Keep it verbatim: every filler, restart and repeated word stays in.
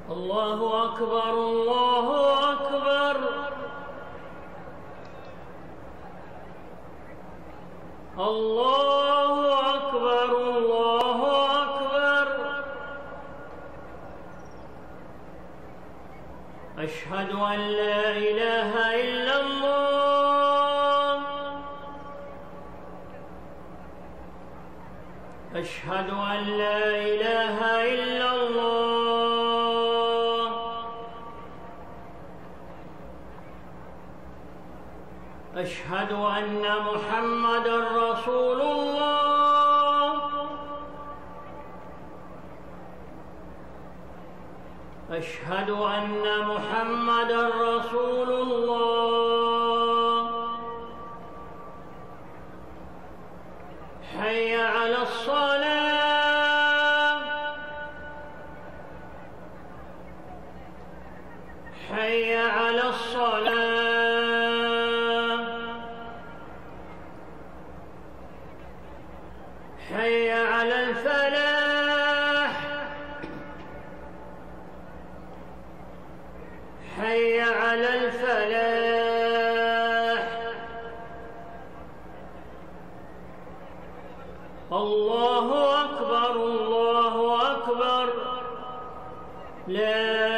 الله أكبر الله أكبر الله أكبر الله أكبر أشهد أن لا إله إلا الله أشهد أن لا إله إلا الله أشهد أن محمدًا رسول الله أشهد أن محمدًا رسول الله حي على الصلاة حي على الصلاة حي على الفلاح حي على الفلاح الله أكبر الله أكبر لا